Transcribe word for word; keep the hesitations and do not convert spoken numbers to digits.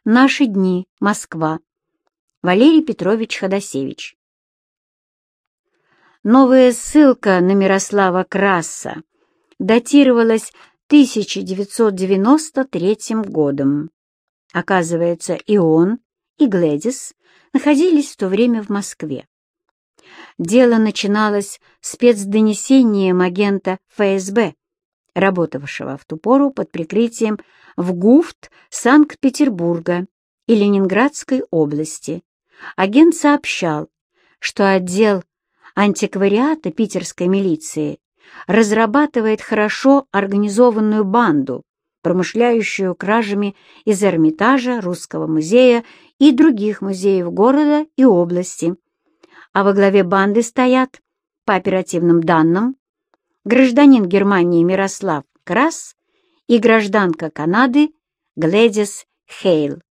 Наши дни. Москва. Валерий Петрович Ходосевич. Новая ссылка на Мирослава Краса датировалась тысяча девятьсот девяносто третьим годом. Оказывается, и он, и Глэдис находились в то время в Москве. Дело начиналось с спецдонесением агента эф эс бэ, работавшего в ту пору под прикрытием в ГУФТ Санкт-Петербурга и Ленинградской области. Агент сообщал, что отдел антиквариата питерской милиции разрабатывает хорошо организованную банду, промышляющую кражами из Эрмитажа, Русского музея и других музеев города и области. А во главе банды стоят, по оперативным данным, гражданин Германии Мирослав Крас и гражданка Канады Глэдис Хейл.